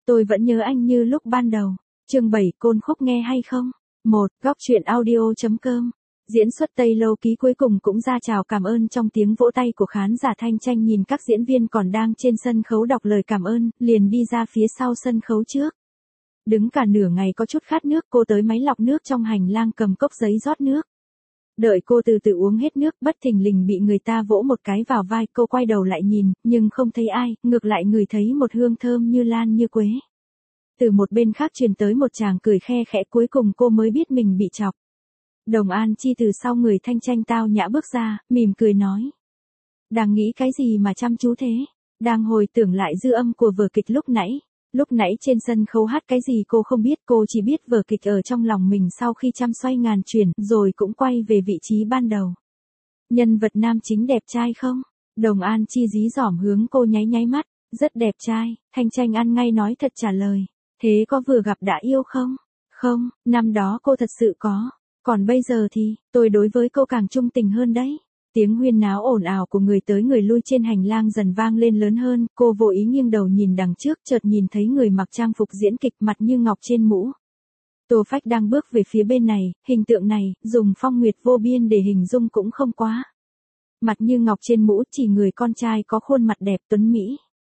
Tôi vẫn nhớ anh như lúc ban đầu. Chương 7 Côn Khúc nghe hay không? 1. Góc truyện audio.com. Diễn xuất Tây Lâu Ký cuối cùng cũng ra chào cảm ơn trong tiếng vỗ tay của khán giả. Thanh Tranh nhìn các diễn viên còn đang trên sân khấu đọc lời cảm ơn, liền đi ra phía sau sân khấu trước. Đứng cả nửa ngày có chút khát nước, cô tới máy lọc nước trong hành lang cầm cốc giấy rót nước. Đợi cô từ từ uống hết nước, bất thình lình bị người ta vỗ một cái vào vai, cô quay đầu lại nhìn, nhưng không thấy ai, ngược lại ngửi thấy một hương thơm như lan như quế. Từ một bên khác truyền tới một tràng cười khe khẽ, cuối cùng cô mới biết mình bị chọc. Đồng An Chi từ sau người Thanh Tranh tao nhã bước ra, mỉm cười nói. Đang nghĩ cái gì mà chăm chú thế? Đang hồi tưởng lại dư âm của vở kịch lúc nãy. Lúc nãy trên sân khấu hát cái gì cô không biết, cô chỉ biết vở kịch ở trong lòng mình sau khi trăm xoay ngàn chuyển, rồi cũng quay về vị trí ban đầu. Nhân vật nam chính đẹp trai không? Đồng An Chi dí dỏm hướng cô nháy nháy mắt, rất đẹp trai. Thanh Tranh ăn ngay nói thật trả lời. Thế có vừa gặp đã yêu không? Không, năm đó cô thật sự có. Còn bây giờ thì, tôi đối với cô càng trung tình hơn đấy. Tiếng huyên náo ồn ào của người tới người lui trên hành lang dần vang lên lớn hơn, cô vô ý nghiêng đầu nhìn đằng trước, chợt nhìn thấy người mặc trang phục diễn kịch mặt như ngọc trên mũ. Tô Phách đang bước về phía bên này, hình tượng này, dùng phong nguyệt vô biên để hình dung cũng không quá. Mặt như ngọc trên mũ, chỉ người con trai có khuôn mặt đẹp tuấn mỹ.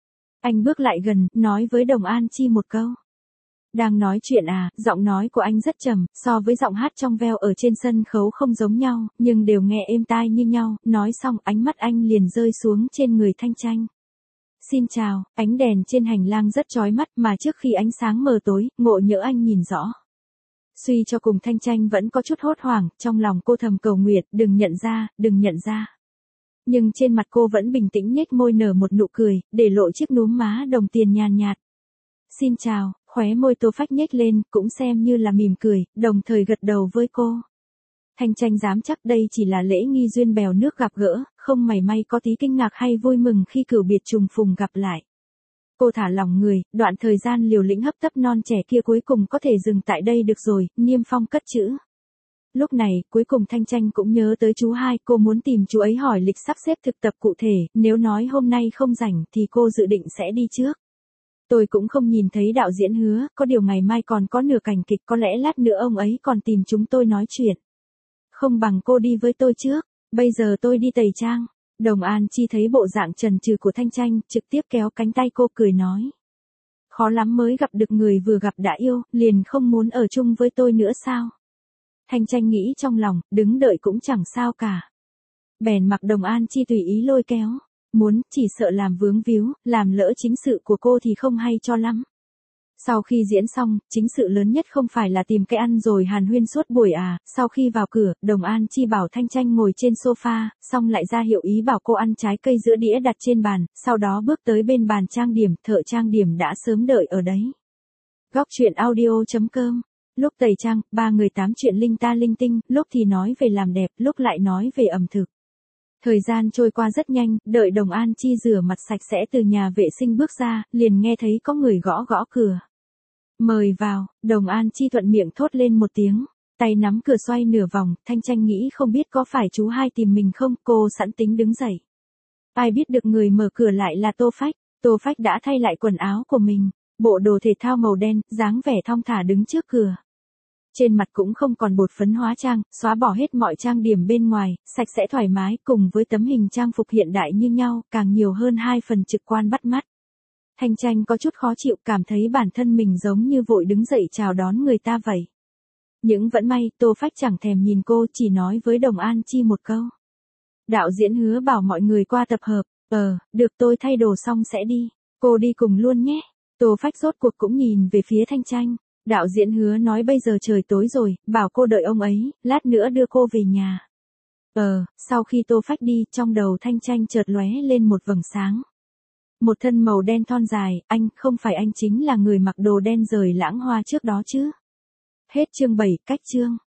Anh bước lại gần, nói với Đồng An Chi một câu. Đang nói chuyện à? Giọng nói của anh rất trầm, so với giọng hát trong veo ở trên sân khấu không giống nhau, nhưng đều nghe êm tai như nhau. Nói xong ánh mắt anh liền rơi xuống trên người Thanh Tranh. Xin chào, ánh đèn trên hành lang rất chói mắt mà trước khi ánh sáng mờ tối, ngộ nhỡ anh nhìn rõ. Suy cho cùng Thanh Tranh vẫn có chút hốt hoảng, trong lòng cô thầm cầu nguyện, đừng nhận ra, đừng nhận ra. Nhưng trên mặt cô vẫn bình tĩnh nhếch môi nở một nụ cười, để lộ chiếc núm má đồng tiền nhàn nhạt. Xin chào. Khóe môi Tô Phách nhếch lên, cũng xem như là mỉm cười, đồng thời gật đầu với cô. Thanh Tranh dám chắc đây chỉ là lễ nghi duyên bèo nước gặp gỡ, không mảy may có tí kinh ngạc hay vui mừng khi cửu biệt trùng phùng gặp lại. Cô thả lỏng người, đoạn thời gian liều lĩnh hấp tấp non trẻ kia cuối cùng có thể dừng tại đây được rồi, Niêm Phong cất chữ. Lúc này, cuối cùng Thanh Tranh cũng nhớ tới chú hai, cô muốn tìm chú ấy hỏi lịch sắp xếp thực tập cụ thể, nếu nói hôm nay không rảnh thì cô dự định sẽ đi trước. Tôi cũng không nhìn thấy đạo diễn Hứa, có điều ngày mai còn có nửa cảnh kịch, có lẽ lát nữa ông ấy còn tìm chúng tôi nói chuyện. Không bằng cô đi với tôi trước, bây giờ tôi đi tẩy trang. Đồng An Chi thấy bộ dạng chần chừ của Thanh Tranh, trực tiếp kéo cánh tay cô cười nói. Khó lắm mới gặp được người vừa gặp đã yêu, liền không muốn ở chung với tôi nữa sao? Thanh Tranh nghĩ trong lòng, đứng đợi cũng chẳng sao cả. Bèn mặc Đồng An Chi tùy ý lôi kéo. Muốn, chỉ sợ làm vướng víu, làm lỡ chính sự của cô thì không hay cho lắm. Sau khi diễn xong, chính sự lớn nhất không phải là tìm cái ăn rồi hàn huyên suốt buổi à, sau khi vào cửa, Đồng An Chi bảo Thanh Tranh ngồi trên sofa, xong lại ra hiệu ý bảo cô ăn trái cây giữa đĩa đặt trên bàn, sau đó bước tới bên bàn trang điểm, thợ trang điểm đã sớm đợi ở đấy. Góc truyện audio.com. Lúc tẩy trang, ba người tám chuyện linh ta linh tinh, lúc thì nói về làm đẹp, lúc lại nói về ẩm thực. Thời gian trôi qua rất nhanh, đợi Đồng An Chi rửa mặt sạch sẽ từ nhà vệ sinh bước ra, liền nghe thấy có người gõ gõ cửa. Mời vào, Đồng An Chi thuận miệng thốt lên một tiếng, tay nắm cửa xoay nửa vòng, Thanh Tranh nghĩ không biết có phải chú hai tìm mình không, cô sẵn tính đứng dậy. Ai biết được người mở cửa lại là Tô Phách. Tô Phách đã thay lại quần áo của mình, bộ đồ thể thao màu đen, dáng vẻ thong thả đứng trước cửa. Trên mặt cũng không còn bột phấn hóa trang, xóa bỏ hết mọi trang điểm bên ngoài, sạch sẽ thoải mái, cùng với tấm hình trang phục hiện đại như nhau, càng nhiều hơn hai phần trực quan bắt mắt. Thanh Tranh có chút khó chịu, cảm thấy bản thân mình giống như vội đứng dậy chào đón người ta vậy. Nhưng vẫn may, Tô Phách chẳng thèm nhìn cô, chỉ nói với Đồng An Chi một câu. Đạo diễn Hứa bảo mọi người qua tập hợp, được tôi thay đồ xong sẽ đi, cô đi cùng luôn nhé. Tô Phách rốt cuộc cũng nhìn về phía Thanh Tranh. Đạo diễn Hứa nói bây giờ trời tối rồi, bảo cô đợi ông ấy, lát nữa đưa cô về nhà. Sau khi Tô Phách đi, trong đầu Thanh Tranh chợt lóe lên một vầng sáng. Một thân màu đen thon dài, anh, không phải anh chính là người mặc đồ đen rời lãng hoa trước đó chứ? Hết chương 7, cách chương.